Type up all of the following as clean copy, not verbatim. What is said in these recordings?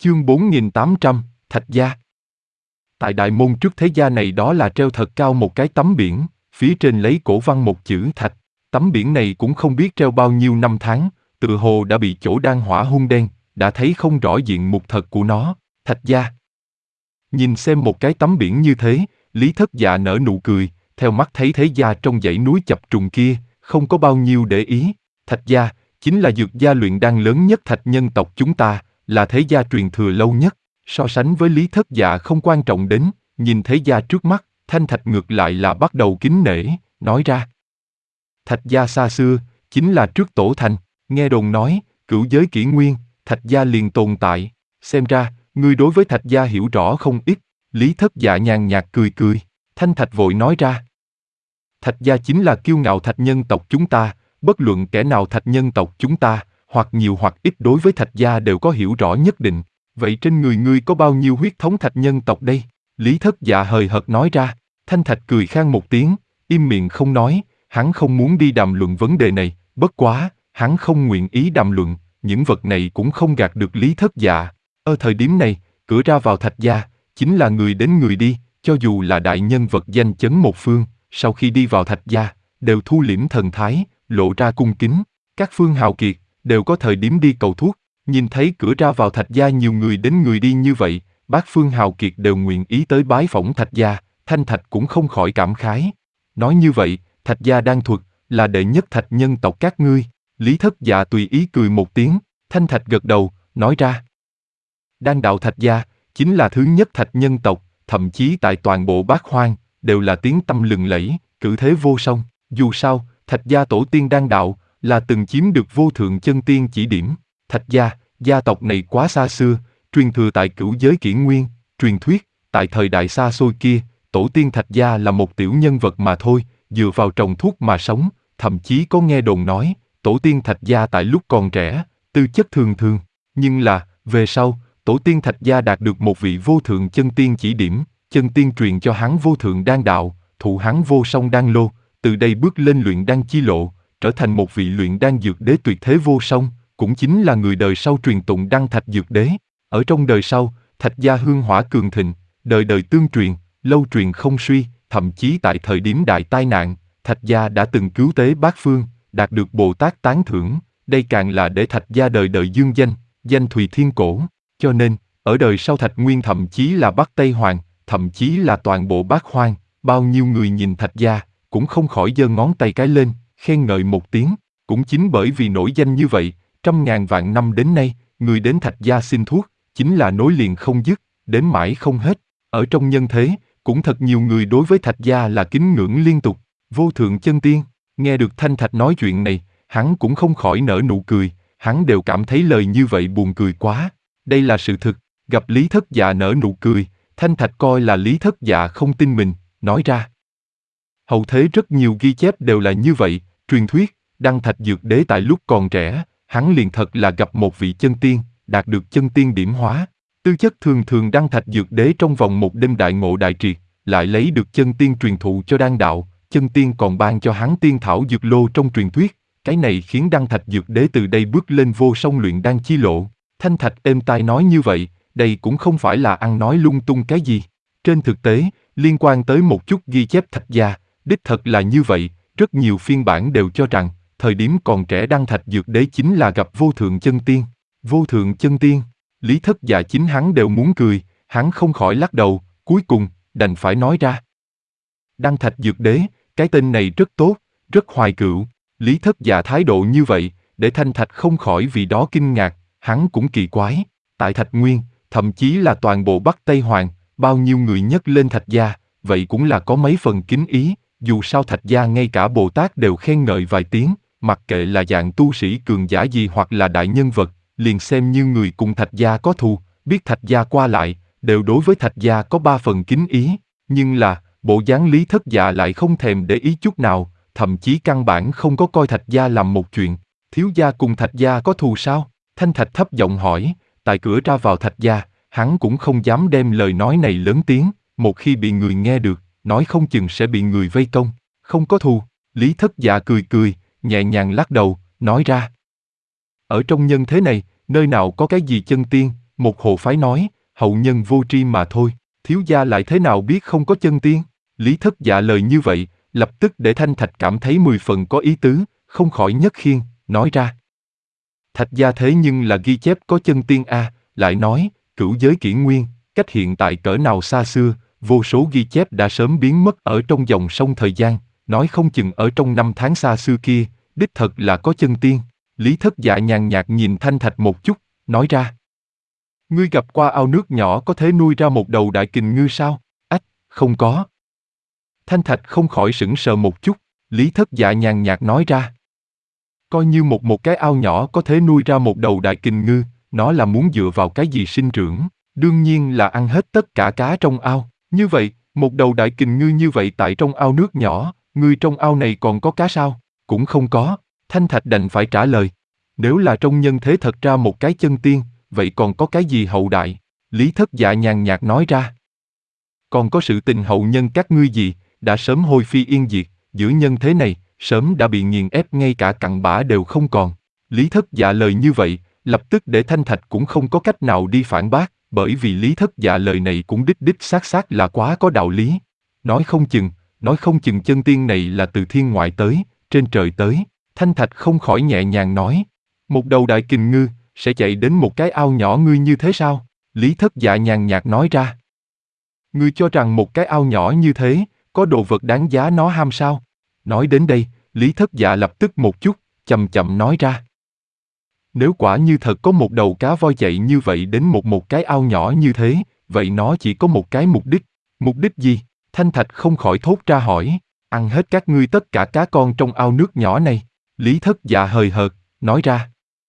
Chương 4800, Thạch Gia. Tại đại môn trước thế gia này đó là treo thật cao một cái tấm biển, phía trên lấy cổ văn một chữ Thạch. Tấm biển này cũng không biết treo bao nhiêu năm tháng, tựa hồ đã bị chỗ đan hỏa hun đen, đã thấy không rõ diện mục thật của nó. Thạch Gia. Nhìn xem một cái tấm biển như thế, Lý Thất Dạ nở nụ cười, theo mắt thấy thế gia trong dãy núi chập trùng kia, không có bao nhiêu để ý. Thạch Gia chính là dược gia luyện đan lớn nhất Thạch nhân tộc chúng ta, là thế gia truyền thừa lâu nhất. So sánh với Lý Thất Dạ không quan trọng đến, nhìn thế gia trước mắt, Thanh Thạch ngược lại là bắt đầu kính nể, nói ra. Thạch gia xa xưa, chính là trước tổ thành, nghe đồn nói, cửu giới kỷ nguyên, Thạch gia liền tồn tại, xem ra, ngươi đối với Thạch gia hiểu rõ không ít. Lý Thất Dạ nhàn nhạt cười cười, Thanh Thạch vội nói ra. Thạch gia chính là kiêu ngạo Thạch nhân tộc chúng ta, bất luận kẻ nào Thạch nhân tộc chúng ta, hoặc nhiều hoặc ít đối với Thạch gia đều có hiểu rõ nhất định. Vậy trên người ngươi có bao nhiêu huyết thống Thạch nhân tộc đây? Lý Thất Dạ hời hợt nói ra. Thanh Thạch cười khan một tiếng, im miệng không nói, hắn không muốn đi đàm luận vấn đề này, bất quá, hắn không nguyện ý đàm luận, những vật này cũng không gạt được Lý Thất Dạ. Ở thời điểm này, cửa ra vào Thạch gia, chính là người đến người đi, cho dù là đại nhân vật danh chấn một phương, sau khi đi vào Thạch gia, đều thu liễm thần thái, lộ ra cung kính. Các phương hào kiệt, đều có thời điểm đi cầu thuốc, nhìn thấy cửa ra vào Thạch gia nhiều người đến người đi như vậy, bát phương hào kiệt đều nguyện ý tới bái phỏng Thạch gia, Thanh Thạch cũng không khỏi cảm khái. Nói như vậy, Thạch gia đan thuật, là đệ nhất Thạch nhân tộc các ngươi. Lý Thất Dạ tùy ý cười một tiếng, Thanh Thạch gật đầu, nói ra. Đan đạo Thạch gia, chính là thứ nhất Thạch nhân tộc, thậm chí tại toàn bộ Bát Hoang, đều là tiếng tăm lừng lẫy, cử thế vô song. Dù sao, Thạch gia tổ tiên đan đạo, là từng chiếm được vô thượng chân tiên chỉ điểm. Thạch gia, gia tộc này quá xa xưa, truyền thừa tại cửu giới kỷ nguyên, truyền thuyết, tại thời đại xa xôi kia, tổ tiên Thạch gia là một tiểu nhân vật mà thôi, dựa vào trồng thuốc mà sống, thậm chí có nghe đồn nói, tổ tiên Thạch gia tại lúc còn trẻ, tư chất thường thường, nhưng là, về sau, tổ tiên Thạch gia đạt được một vị vô thượng chân tiên chỉ điểm, chân tiên truyền cho hắn vô thượng đan đạo, thụ hắn vô song đan lô, từ đây bước lên luyện đan chi lộ, trở thành một vị luyện đan dược đế tuyệt thế vô song, cũng chính là người đời sau truyền tụng đan Thạch dược đế. Ở trong đời sau, Thạch gia hương hỏa cường thịnh, đời đời tương truyền, lâu truyền không suy, thậm chí tại thời điểm đại tai nạn, Thạch gia đã từng cứu tế bát phương, đạt được Bồ Tát tán thưởng, đây càng là để Thạch gia đời đời dương danh, danh thùy thiên cổ. Cho nên, ở đời sau Thạch Nguyên thậm chí là Bắc Tây Hoàng, thậm chí là toàn bộ Bát Hoang, bao nhiêu người nhìn Thạch gia, cũng không khỏi giơ ngón tay cái lên, khen ngợi một tiếng. Cũng chính bởi vì nổi danh như vậy, trăm ngàn vạn năm đến nay, người đến Thạch gia xin thuốc, chính là nối liền không dứt, đến mãi không hết. Ở trong nhân thế, cũng thật nhiều người đối với Thạch gia là kính ngưỡng liên tục. Vô thượng chân tiên, nghe được Thanh Thạch nói chuyện này, hắn cũng không khỏi nở nụ cười, hắn đều cảm thấy lời như vậy buồn cười quá. Đây là sự thực, gặp Lý Thất Dạ nở nụ cười, Thanh Thạch coi là Lý Thất Dạ không tin mình, nói ra. Hậu thế rất nhiều ghi chép đều là như vậy, truyền thuyết, đan Thạch dược đế tại lúc còn trẻ, hắn liền thật là gặp một vị chân tiên, đạt được chân tiên điểm hóa. Tư chất thường thường đan Thạch dược đế trong vòng một đêm đại ngộ đại triệt, lại lấy được chân tiên truyền thụ cho đan đạo, chân tiên còn ban cho hắn tiên thảo dược lô trong truyền thuyết, cái này khiến đan Thạch dược đế từ đây bước lên vô song luyện đan chi lộ. Thanh Thạch êm tai nói như vậy, đây cũng không phải là ăn nói lung tung cái gì. Trên thực tế, liên quan tới một chút ghi chép Thạch gia, đích thật là như vậy, rất nhiều phiên bản đều cho rằng, thời điểm còn trẻ đan Thạch dược đế chính là gặp vô thượng chân tiên. Vô thượng chân tiên, Lý Thất Dạ chính hắn đều muốn cười, hắn không khỏi lắc đầu, cuối cùng, đành phải nói ra. Đan Thạch dược đế, cái tên này rất tốt, rất hoài cựu. Lý Thất Dạ thái độ như vậy, để Thanh Thạch không khỏi vì đó kinh ngạc, hắn cũng kỳ quái. Tại Thạch Nguyên, thậm chí là toàn bộ Bắc Tây Hoàng, bao nhiêu người nhắc lên Thạch gia, vậy cũng là có mấy phần kính ý, dù sao Thạch gia ngay cả Bồ Tát đều khen ngợi vài tiếng, mặc kệ là dạng tu sĩ cường giả gì hoặc là đại nhân vật, liền xem như người cùng Thạch gia có thù, biết Thạch gia qua lại, đều đối với Thạch gia có ba phần kính ý, nhưng là, bộ dáng Lý Thất Dạ lại không thèm để ý chút nào, thậm chí căn bản không có coi Thạch gia làm một chuyện. Thiếu gia cùng Thạch gia có thù sao? Thanh Thạch thấp giọng hỏi, tại cửa ra vào Thạch gia, hắn cũng không dám đem lời nói này lớn tiếng, một khi bị người nghe được, nói không chừng sẽ bị người vây công. Không có thù. Lý Thất Dạ cười cười, nhẹ nhàng lắc đầu, nói ra. Ở trong nhân thế này, nơi nào có cái gì chân tiên, Một hồ phái nói, hậu nhân vô tri mà thôi, thiếu gia lại thế nào biết không có chân tiên? Lý Thất Dạ lời như vậy, lập tức để Thanh Thạch cảm thấy 10 phần có ý tứ, không khỏi nhất khiên, nói ra. Thạch gia thế nhưng là ghi chép có chân tiên a, lại nói, cửu giới kỷ nguyên, cách hiện tại cỡ nào xa xưa, vô số ghi chép đã sớm biến mất ở trong dòng sông thời gian, nói không chừng ở trong năm tháng xa xưa kia, đích thật là có chân tiên. Lý Thất Dạ nhàn nhạt nhìn Thanh Thạch một chút, nói ra. Ngươi gặp qua ao nước nhỏ có thể nuôi ra một đầu đại kình ngư sao? Ách, không có. Thanh Thạch không khỏi sững sờ một chút, Lý Thất Dạ nhàn nhạt nói ra. Coi như một cái ao nhỏ có thể nuôi ra một đầu đại kình ngư, nó là muốn dựa vào cái gì sinh trưởng? Đương nhiên là ăn hết tất cả cá trong ao. Như vậy, một đầu đại kình ngư như vậy tại trong ao nước nhỏ, ngươi trong ao này còn có cá sao? Cũng không có. Thanh Thạch đành phải trả lời. Nếu là trong nhân thế thật ra một cái chân tiên, vậy còn có cái gì hậu đại? Lý Thất Dạ nhàn nhạt nói ra. Còn có sự tình hậu nhân các ngươi gì, đã sớm hôi phi yên diệt, giữa nhân thế này, sớm đã bị nghiền ép ngay cả cặn bã đều không còn. Lý Thất Dạ lời như vậy, lập tức để Thanh Thạch cũng không có cách nào đi phản bác, bởi vì Lý Thất Dạ lời này cũng đích xác là quá có đạo lý. Nói không chừng chân tiên này là từ thiên ngoại tới, trên trời tới. Thanh Thạch không khỏi nhẹ nhàng nói, một đầu đại kình ngư, sẽ chạy đến một cái ao nhỏ ngươi như thế sao? Lý Thất Dạ nhàn nhạt nói ra. Ngươi cho rằng một cái ao nhỏ như thế, có đồ vật đáng giá nó ham sao? Nói đến đây, Lý Thất Dạ lập tức một chút, chậm chậm nói ra. Nếu quả như thật có một đầu cá voi chạy như vậy đến một cái ao nhỏ như thế, vậy nó chỉ có một cái mục đích. Mục đích gì? Thanh Thạch không khỏi thốt ra hỏi. Ăn hết các ngươi tất cả cá con trong ao nước nhỏ này. Lý Thất Dạ hời hợt, nói ra.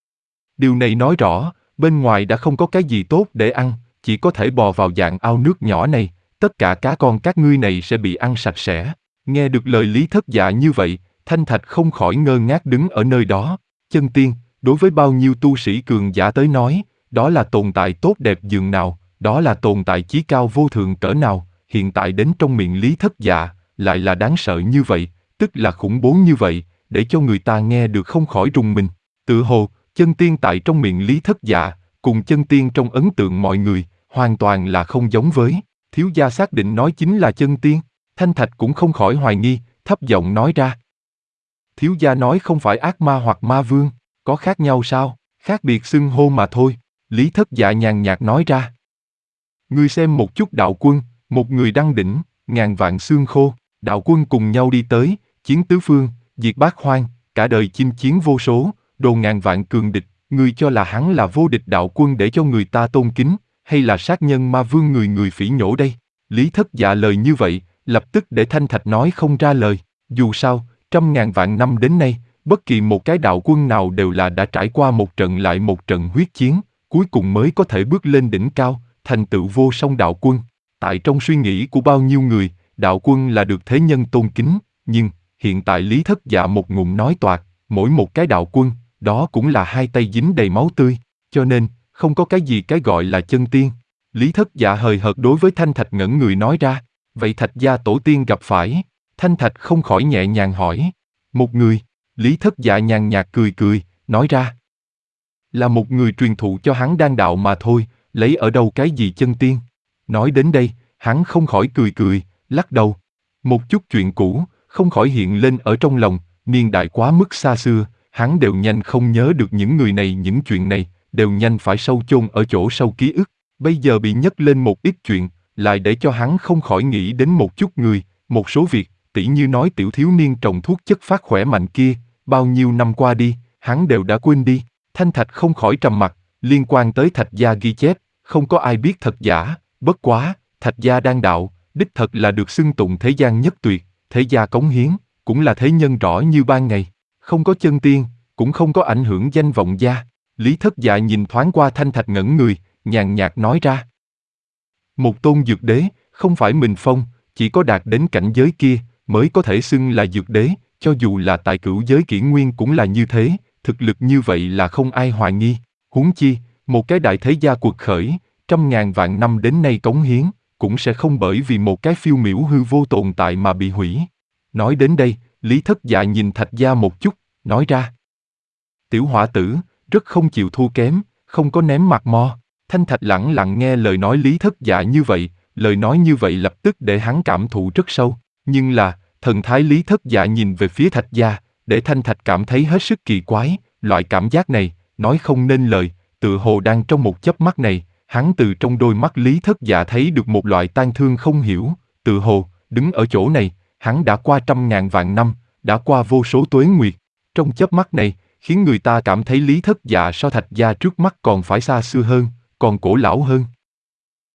Điều này nói rõ, bên ngoài đã không có cái gì tốt để ăn, chỉ có thể bò vào dạng ao nước nhỏ này, tất cả cá con các ngươi này sẽ bị ăn sạch sẽ. Nghe được lời Lý Thất Dạ như vậy, Thanh Thạch không khỏi ngơ ngác đứng ở nơi đó. Chân tiên, đối với bao nhiêu tu sĩ cường giả tới nói, đó là tồn tại tốt đẹp dường nào, đó là tồn tại chí cao vô thượng cỡ nào, hiện tại đến trong miệng Lý Thất Dạ, lại là đáng sợ như vậy, tức là khủng bố như vậy, để cho người ta nghe được không khỏi rùng mình. Tự hồ, chân tiên tại trong miệng Lý Thất Dạ, cùng chân tiên trong ấn tượng mọi người, hoàn toàn là không giống với. Thiếu gia xác định nói chính là chân tiên. Thanh Thạch cũng không khỏi hoài nghi, thấp giọng nói ra. Thiếu gia nói không phải ác ma hoặc ma vương, có khác nhau sao? Khác biệt xưng hô mà thôi. Lý Thất Dạ nhàn nhạt nói ra. Ngươi xem một chút đạo quân, một người đăng đỉnh, ngàn vạn xương khô, đạo quân cùng nhau đi tới, chiến tứ phương, diệt bát hoang, cả đời chinh chiến vô số, đồ ngàn vạn cường địch, ngươi cho là hắn là vô địch đạo quân để cho người ta tôn kính, hay là sát nhân ma vương người người phỉ nhổ đây? Lý Thất Dạ lời như vậy, lập tức để Thanh Thạch nói không ra lời. Dù sao, trăm ngàn vạn năm đến nay, bất kỳ một cái đạo quân nào đều là đã trải qua một trận lại một trận huyết chiến, cuối cùng mới có thể bước lên đỉnh cao, thành tựu vô song đạo quân. Tại trong suy nghĩ của bao nhiêu người, đạo quân là được thế nhân tôn kính, nhưng hiện tại Lý Thất Dạ một ngụm nói toạc, mỗi một cái đạo quân, đó cũng là hai tay dính đầy máu tươi, cho nên, không có cái gì cái gọi là chân tiên. Lý Thất Dạ hời hợt đối với Thanh Thạch ngẩn người nói ra, vậy Thạch gia tổ tiên gặp phải? Thanh Thạch không khỏi nhẹ nhàng hỏi. Một người. Lý Thất Dạ nhàn nhạt cười, nói ra. Là một người truyền thụ cho hắn đan đạo mà thôi, lấy ở đâu cái gì chân tiên. Nói đến đây, hắn không khỏi cười, lắc đầu. Một chút chuyện cũ, không khỏi hiện lên ở trong lòng, niên đại quá mức xa xưa, hắn đều nhanh không nhớ được những người này những chuyện này, đều nhanh phải sâu chôn ở chỗ sâu ký ức. Bây giờ bị nhấc lên một ít chuyện, lại để cho hắn không khỏi nghĩ đến một chút người, một số việc, tỉ như nói tiểu thiếu niên trồng thuốc chất phát khỏe mạnh kia, bao nhiêu năm qua đi, hắn đều đã quên đi. Thanh Thạch không khỏi trầm mặc, liên quan tới Thạch gia ghi chép, không có ai biết thật giả, bất quá, Thạch gia đan đạo, đích thật là được xưng tụng thế gian nhất tuyệt, thế gia cống hiến, cũng là thế nhân rõ như ban ngày, không có chân tiên, cũng không có ảnh hưởng danh vọng gia. Lý Thất Dạ nhìn thoáng qua Thanh Thạch ngẩn người, nhàn nhạt nói ra. Một tôn dược đế, không phải mình phong, chỉ có đạt đến cảnh giới kia, mới có thể xưng là dược đế, cho dù là tại cửu giới kỷ nguyên cũng là như thế, thực lực như vậy là không ai hoài nghi. Huống chi, một cái đại thế gia cuộc khởi, trăm ngàn vạn năm đến nay cống hiến, cũng sẽ không bởi vì một cái phiêu miểu hư vô tồn tại mà bị hủy. Nói đến đây, Lý Thất Dạ nhìn Thạch gia một chút, nói ra. Tiểu hỏa tử, rất không chịu thua kém, không có ném mặt mo. Thanh Thạch lẳng lặng nghe lời nói Lý Thất Dạ như vậy, lời nói như vậy lập tức để hắn cảm thụ rất sâu. Nhưng là, thần thái Lý Thất Dạ nhìn về phía Thạch gia, để Thanh Thạch cảm thấy hết sức kỳ quái, loại cảm giác này, nói không nên lời, tựa hồ đang trong một chớp mắt này, hắn từ trong đôi mắt Lý Thất Dạ thấy được một loại tang thương không hiểu, tựa hồ, đứng ở chỗ này, hắn đã qua trăm ngàn vạn năm, đã qua vô số tuế nguyệt. Trong chớp mắt này, khiến người ta cảm thấy Lý Thất Dạ so Thạch gia trước mắt còn phải xa xưa hơn, còn cổ lão hơn.